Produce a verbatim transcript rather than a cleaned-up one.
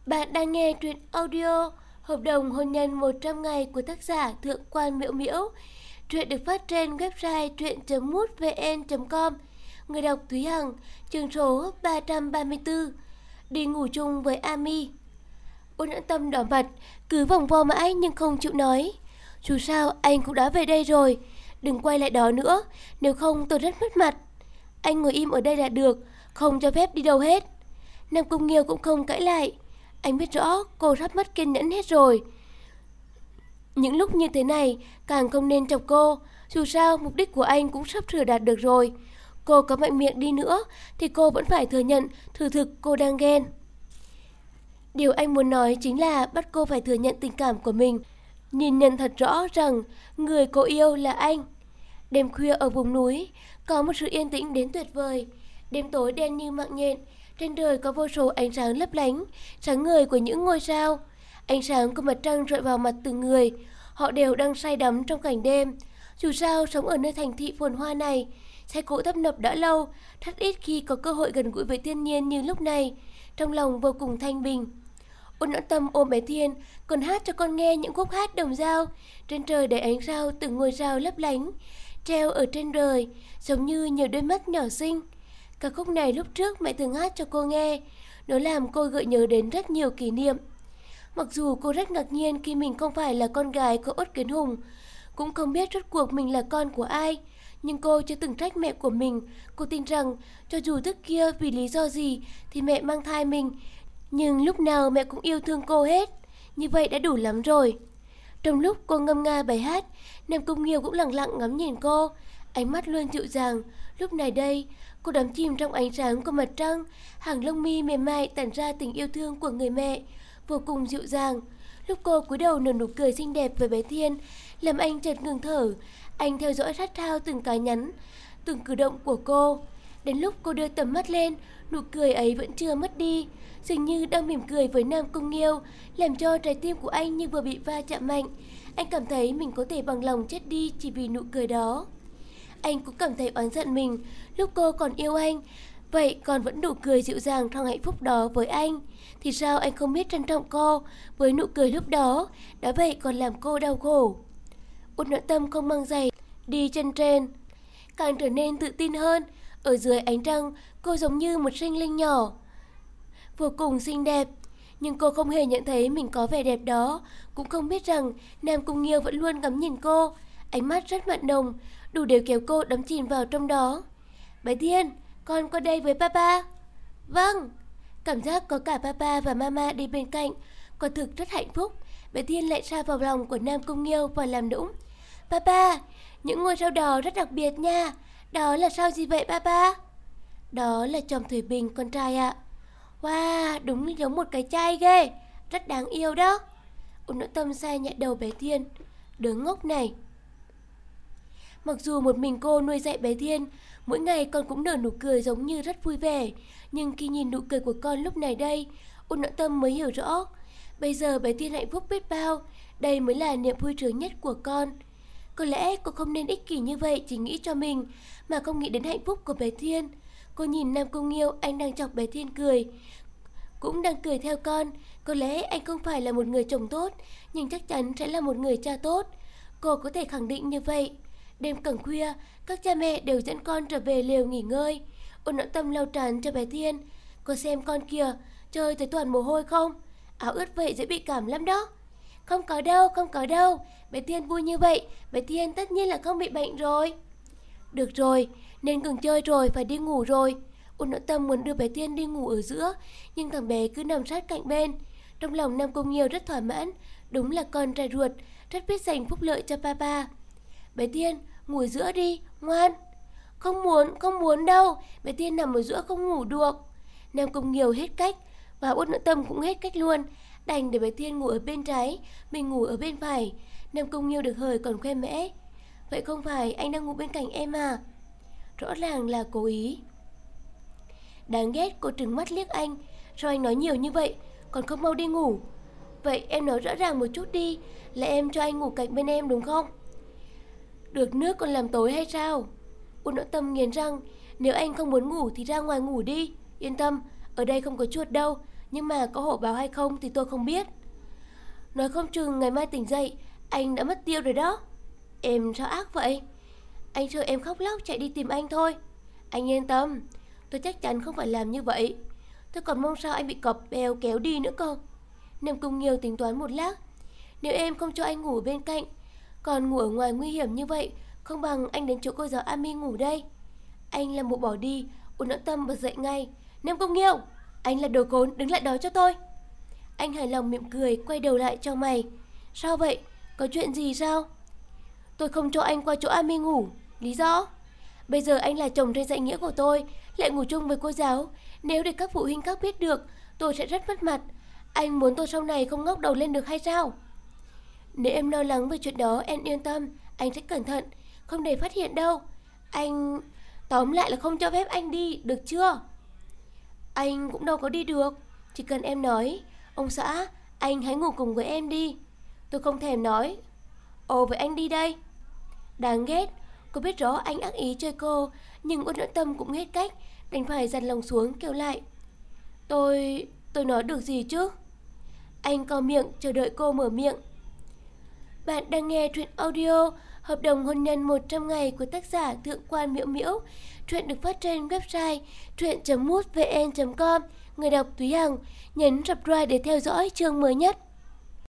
Bạn đang nghe truyện audio Hợp đồng hôn nhân một trăm ngày của tác giả Thượng quan Miễu Miễu. Truyện được phát trên website truyện chấm mútvn chấm com. Người đọc Thúy Hằng, chương số ba trăm ba mươi tư. Đi ngủ chung với Ami. Ôn Nhẫn Tâm đỏ mặt, cứ vòng vo mãi nhưng không chịu nói. Dù sao anh cũng đã về đây rồi, đừng quay lại đó nữa, nếu không tôi rất mất mặt. Anh ngồi im ở đây là được, không cho phép đi đâu hết. Nam Cung Nghiêu cũng không cãi lại. Anh biết rõ cô sắp mất kiên nhẫn hết rồi. Những lúc như thế này càng không nên chọc cô. Dù sao mục đích của anh cũng sắp sửa đạt được rồi. Cô có mạnh miệng đi nữa thì cô vẫn phải thừa nhận thực thực cô đang ghen. Điều anh muốn nói chính là bắt cô phải thừa nhận tình cảm của mình, nhìn nhận thật rõ rằng người cô yêu là anh. Đêm khuya ở vùng núi có một sự yên tĩnh đến tuyệt vời. Đêm tối đen như mạng nhện, trên trời có vô số ánh sáng lấp lánh, sáng ngời của những ngôi sao. Ánh sáng của mặt trăng rọi vào mặt từng người, họ đều đang say đắm trong cảnh đêm. Dù sao sống ở nơi thành thị phồn hoa này, xe cộ tấp nập đã lâu, rất ít khi có cơ hội gần gũi với thiên nhiên như lúc này. Trong lòng vô cùng thanh bình. Ôn Nhẫn Tâm ôm bé Thiên, còn hát cho con nghe những khúc hát đồng dao. Trên trời đầy ánh sao, từng ngôi sao lấp lánh treo ở trên trời, giống như nhiều đôi mắt nhỏ xinh. Ca khúc này lúc trước mẹ thường hát cho cô nghe, nó làm cô gợi nhớ đến rất nhiều kỷ niệm. Mặc dù cô rất ngạc nhiên khi mình không phải là con gái của Uất Kiến Hùng, cũng không biết rốt cuộc mình là con của ai, nhưng cô chưa từng trách mẹ của mình. Cô tin rằng cho dù trước kia vì lý do gì thì mẹ mang thai mình, nhưng lúc nào mẹ cũng yêu thương cô hết. Như vậy đã đủ lắm rồi. Trong lúc cô ngâm nga bài hát, Nam Cung Nghiêu cũng lặng lặng ngắm nhìn cô, ánh mắt luôn dịu dàng. Lúc này đây, cô đắm chìm trong ánh sáng của mặt trăng, hàng lông mi mềm mại tản ra tình yêu thương của người mẹ, vô cùng dịu dàng. Lúc cô cúi đầu nở nụ cười xinh đẹp với bé Thiên, làm anh chợt ngừng thở. Anh theo dõi sát sao từng cái nhắn, từng cử động của cô. Đến lúc cô đưa tầm mắt lên, nụ cười ấy vẫn chưa mất đi, dường như đang mỉm cười với Nam Cung Nghiêu, làm cho trái tim của anh như vừa bị va chạm mạnh. Anh cảm thấy mình có thể bằng lòng chết đi chỉ vì nụ cười đó. Anh cũng cảm thấy oán giận mình, lúc cô còn yêu anh, vậy còn vẫn nụ cười dịu dàng trong hạnh phúc đó với anh, thì sao anh không biết trân trọng cô với nụ cười lúc đó, đã vậy còn làm cô đau khổ. Út Nhẫn Tâm không mang giày, đi chân trên, càng trở nên tự tin hơn. Ở dưới ánh trăng, cô giống như một sinh linh nhỏ, vô cùng xinh đẹp. Nhưng cô không hề nhận thấy mình có vẻ đẹp đó, cũng không biết rằng Nam Cung Nghiêu vẫn luôn ngắm nhìn cô, ánh mắt rất mặn nồng, đủ để kéo cô đắm chìm vào trong đó. Bé Thiên, con qua đây với papa. Vâng. Cảm giác có cả papa và mama đi bên cạnh, quả thực rất hạnh phúc. Bé Thiên lại sa vào lòng của Nam Cung Nghiêu và làm nũng. Papa, những ngôi sao đỏ rất đặc biệt nha. Đó là sao gì vậy papa? Đó là chòm thủy bình con trai ạ. Wow, đúng giống một cái chai ghê, rất đáng yêu đó. Ôn Nhẫn Tâm sai nhẹ đầu bé Thiên. Đứa ngốc này. Mặc dù một mình cô nuôi dạy bé Thiên, mỗi ngày con cũng nở nụ cười giống như rất vui vẻ, nhưng khi nhìn nụ cười của con lúc này đây, Ôn Nhẫn Tâm mới hiểu rõ. Bây giờ bé Thiên hạnh phúc biết bao, đây mới là niềm vui sướng nhất của con. Có lẽ cô không nên ích kỷ như vậy, chỉ nghĩ cho mình mà không nghĩ đến hạnh phúc của bé Thiên. Cô nhìn Nam Cung Nghiêu, anh đang chọc bé Thiên cười, cũng đang cười theo con. Có lẽ anh không phải là một người chồng tốt, nhưng chắc chắn sẽ là một người cha tốt. Cô có thể khẳng định như vậy. Đêm cận khuya, các cha mẹ đều dẫn con trở về lều nghỉ ngơi. Ôn Nhẫn Tâm lau trán cho bé Thiên. Cô xem con kìa, trời thấy toàn mồ hôi không? Áo ướt vậy dễ bị cảm lắm đó. Không có đâu, không có đâu. Bé Thiên vui như vậy, bé Thiên tất nhiên là không bị bệnh rồi. Được rồi, nên ngừng chơi rồi, phải đi ngủ rồi. Ôn Nhẫn Tâm muốn đưa bé Thiên đi ngủ ở giữa, nhưng thằng bé cứ nằm sát cạnh bên. Trong lòng Nam Cung Nghiêu rất thỏa mãn, đúng là con trai ruột, rất biết dành phúc lợi cho papa. Bé Thiên, ngủ giữa đi, ngoan. Không muốn, không muốn đâu, bé Thiên nằm ở giữa không ngủ được. Nam Cung Nghiêu hết cách, và Ôn Nhẫn Tâm cũng hết cách luôn. Đành để bé Thiên ngủ ở bên trái, mình ngủ ở bên phải. Nam Cung Nghiêu được hời còn khoe mẽ. Vậy không phải anh đang ngủ bên cạnh em à? Rõ ràng là cố ý. Đáng ghét, cô trừng mắt liếc anh. Sao anh nói nhiều như vậy, còn không mau đi ngủ? Vậy em nói rõ ràng một chút đi, là em cho anh ngủ cạnh bên em đúng không? Được nước còn làm tối hay sao? Ôn Nhẫn Tâm nghiến răng. Nếu anh không muốn ngủ thì ra ngoài ngủ đi. Yên tâm, ở đây không có chuột đâu, Nhưng mà có hổ báo hay không thì tôi không biết. Nói không chừng ngày mai tỉnh dậy anh đã mất tiêu rồi đó. Em sao ác vậy? Anh sợ em khóc lóc chạy đi tìm anh thôi. Anh yên tâm, tôi chắc chắn không phải làm như vậy. Tôi còn mong sao anh bị cọp bèo kéo đi nữa cơ. Nam Cung Nghiêu tính toán một lát. Nếu em không cho anh ngủ bên cạnh, còn ngủ ở ngoài nguy hiểm như vậy, không bằng anh đến chỗ cô giáo Ami ngủ đây. Anh làm bộ bỏ đi. Uốn Noãn Tâm bật dậy ngay. Nam Cung Nghiêu, anh là đồ khốn, đứng lại đó cho tôi. Anh hài lòng mỉm cười, quay đầu lại cho mày. Sao vậy? Có chuyện gì sao? Tôi không cho anh qua chỗ Ami ngủ. Lý do? Bây giờ anh là chồng trên danh nghĩa của tôi, lại ngủ chung với cô giáo. Nếu để các phụ huynh khác biết được, tôi sẽ rất mất mặt. Anh muốn tôi sau này không ngóc đầu lên được hay sao? Nếu em lo lắng về chuyện đó, em yên tâm, anh sẽ cẩn thận, không để phát hiện đâu. Anh... Tóm lại là không cho phép anh đi, được chưa? Anh cũng đâu có đi được. Chỉ cần em nói, ông xã, anh hãy ngủ cùng với em đi. Tôi không thèm nói. Ồ, vậy anh đi đây. Đáng ghét. Cô biết rõ anh ác ý chơi cô, nhưng Uất Noãn Tâm cũng hết cách, đành phải dằn lòng xuống kêu lại. Tôi... tôi nói được gì chứ? Anh cau miệng chờ đợi cô mở miệng. Bạn đang nghe truyện audio Hợp đồng hôn nhân một trăm ngày của tác giả Thượng quan Miễu Miễu. Truyện được phát trên website truyện chấm mútvn chấm com. Người đọc Thúy Hằng. Nhấn subscribe để theo dõi chương mới nhất.